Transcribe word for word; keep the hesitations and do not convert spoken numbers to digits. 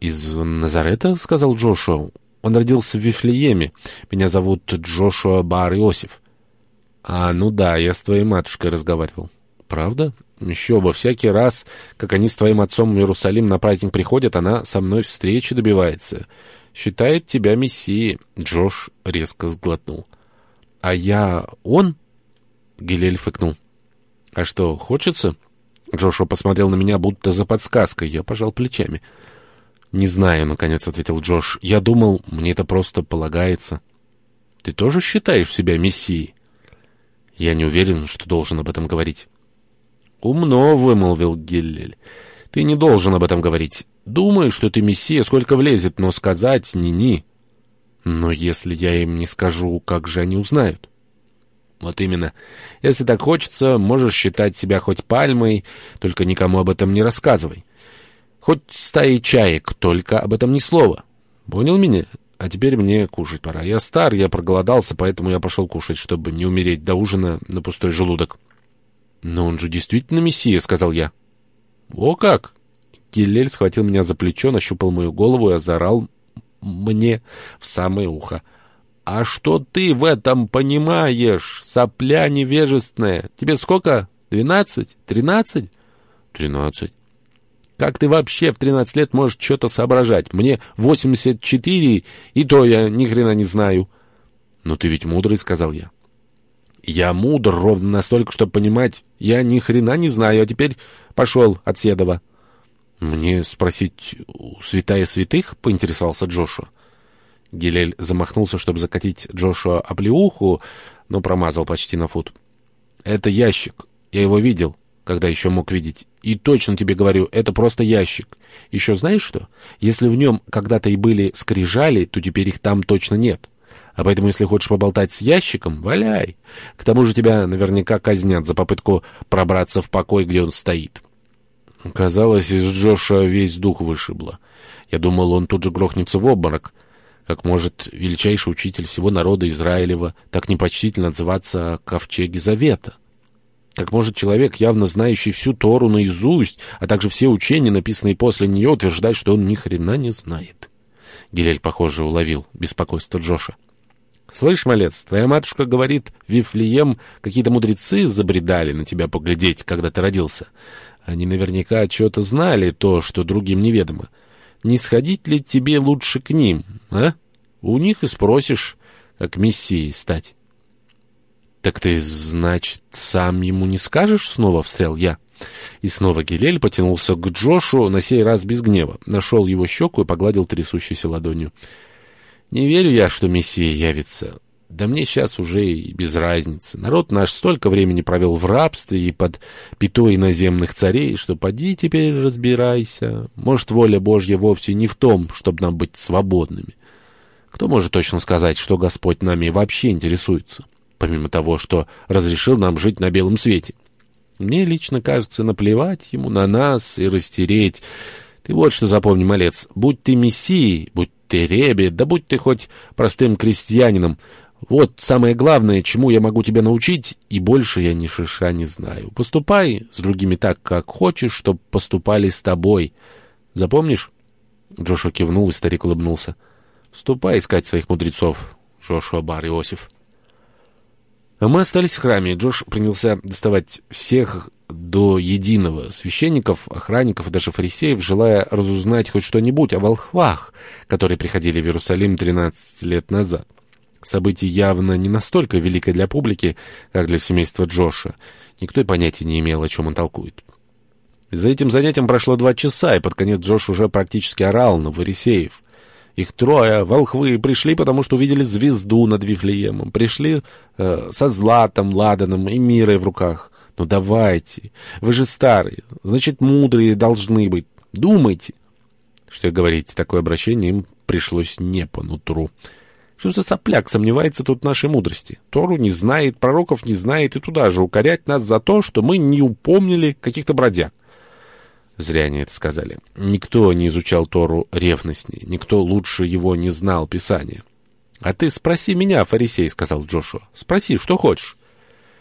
«Из Назарета?» — сказал Джошуа. «Он родился в Вифлееме. Меня зовут Джошуа Бар-Иосиф». «А, ну да, я с твоей матушкой разговаривал». «Правда? Еще бы, всякий раз, как они с твоим отцом в Иерусалим на праздник приходят, она со мной встречи добивается. Считает тебя мессией». Джош резко сглотнул. «А я он?» Гилель фыкнул. «А что, хочется?» Джошуа посмотрел на меня, будто за подсказкой. Я пожал плечами. «Не знаю», — наконец ответил Джош. «Я думал, мне это просто полагается». «Ты тоже считаешь себя мессией?» «Я не уверен, что должен об этом говорить». «Умно», — вымолвил Гиллель. «Ты не должен об этом говорить. Думаю, что ты мессия, сколько влезет, но сказать ни-ни». «Но если я им не скажу, как же они узнают?» «Вот именно. Если так хочется, можешь считать себя хоть пальмой, только никому об этом не рассказывай. Хоть стаи чаек, только об этом ни слова. Понял меня? А теперь мне кушать пора. Я стар, я проголодался, поэтому я пошел кушать, чтобы не умереть до ужина на пустой желудок». «Но он же действительно мессия», — сказал я. «О как!» Гиллель схватил меня за плечо, нащупал мою голову и озорал мне в самое ухо. «А что ты в этом понимаешь, сопля невежественная? Тебе сколько? Двенадцать? Тринадцать?» «Тринадцать». «Как ты вообще в тринадцать лет можешь что-то соображать? Мне восемьдесят четыре, и то я ни хрена не знаю». «Но ты ведь мудрый», — сказал я. «Я мудр ровно настолько, чтобы понимать, я ни хрена не знаю, а теперь пошел от Седова». «Мне спросить у святая святых?» — поинтересовался Джошуа. Гилель замахнулся, чтобы закатить Джошуа оплеуху, но промазал почти на фут. «Это ящик. Я его видел, когда еще мог видеть. И точно тебе говорю, это просто ящик. Еще знаешь что? Если в нем когда-то и были скрижали, то теперь их там точно нет. А поэтому, если хочешь поболтать с ящиком, валяй. К тому же тебя наверняка казнят за попытку пробраться в покой, где он стоит». Казалось, из Джоша весь дух вышибло. Я думал, он тут же грохнется в обморок. Как может величайший учитель всего народа Израилева так непочтительно отзываться о ковчеге Завета? Как может человек, явно знающий всю Тору наизусть, а также все учения, написанные после нее, утверждать, что он ни хрена не знает? Гилель, похоже, уловил беспокойство Джоша. «Слышь, малец, твоя матушка говорит, в Вифлеем какие-то мудрецы забредали на тебя поглядеть, когда ты родился. Они наверняка что-то знали, то, что другим неведомо. Не сходить ли тебе лучше к ним, а? У них и спросишь, как мессией стать». «Так ты, значит, сам ему не скажешь?» — снова встрял я. И снова Гилель потянулся к Джошу, на сей раз без гнева. Нашел его щеку и погладил трясущейся ладонью. «Не верю я, что мессия явится. Да мне сейчас уже и без разницы. Народ наш столько времени провел в рабстве и под пятой иноземных царей, что поди теперь разбирайся. Может, воля Божья вовсе не в том, чтобы нам быть свободными. Кто может точно сказать, что Господь нами вообще интересуется, помимо того, что разрешил нам жить на белом свете? Мне лично кажется, наплевать ему на нас и растереть. Ты вот что запомни, малец, будь ты мессией, будь ты ребе, да будь ты хоть простым крестьянином, вот самое главное, чему я могу тебя научить, и больше я ни шиша не знаю. Поступай с другими так, как хочешь, чтоб поступали с тобой. Запомнишь?» Джошуа кивнул, и старик улыбнулся. «Ступай искать своих мудрецов, Джошуа Бар-Иосиф». А мы остались в храме, и Джош принялся доставать всех до единого священников, охранников и даже фарисеев, желая разузнать хоть что-нибудь о волхвах, которые приходили в Иерусалим тринадцать лет назад. Событие явно не настолько великое для публики, как для семейства Джоша. Никто и понятия не имел, о чем он толкует. За этим занятием прошло два часа, и под конец Джош уже практически орал на фарисеев. Их трое, волхвы, пришли, потому что увидели звезду над Вифлеемом. Пришли э, со златом, ладаном и мирой в руках. Ну давайте, вы же старые, значит, мудрые должны быть. Думайте. Что и говорить, такое обращение им пришлось не по нутру. Что за сопляк сомневается тут в нашей мудрости? Тору не знает, пророков не знает, и туда же укорять нас за то, что мы не упомнили каких-то бродяг. Зря они это сказали. Никто не изучал Тору ревностнее, никто лучше его не знал Писания. «А ты спроси меня, фарисей», — сказал Джошуа. «Спроси, что хочешь».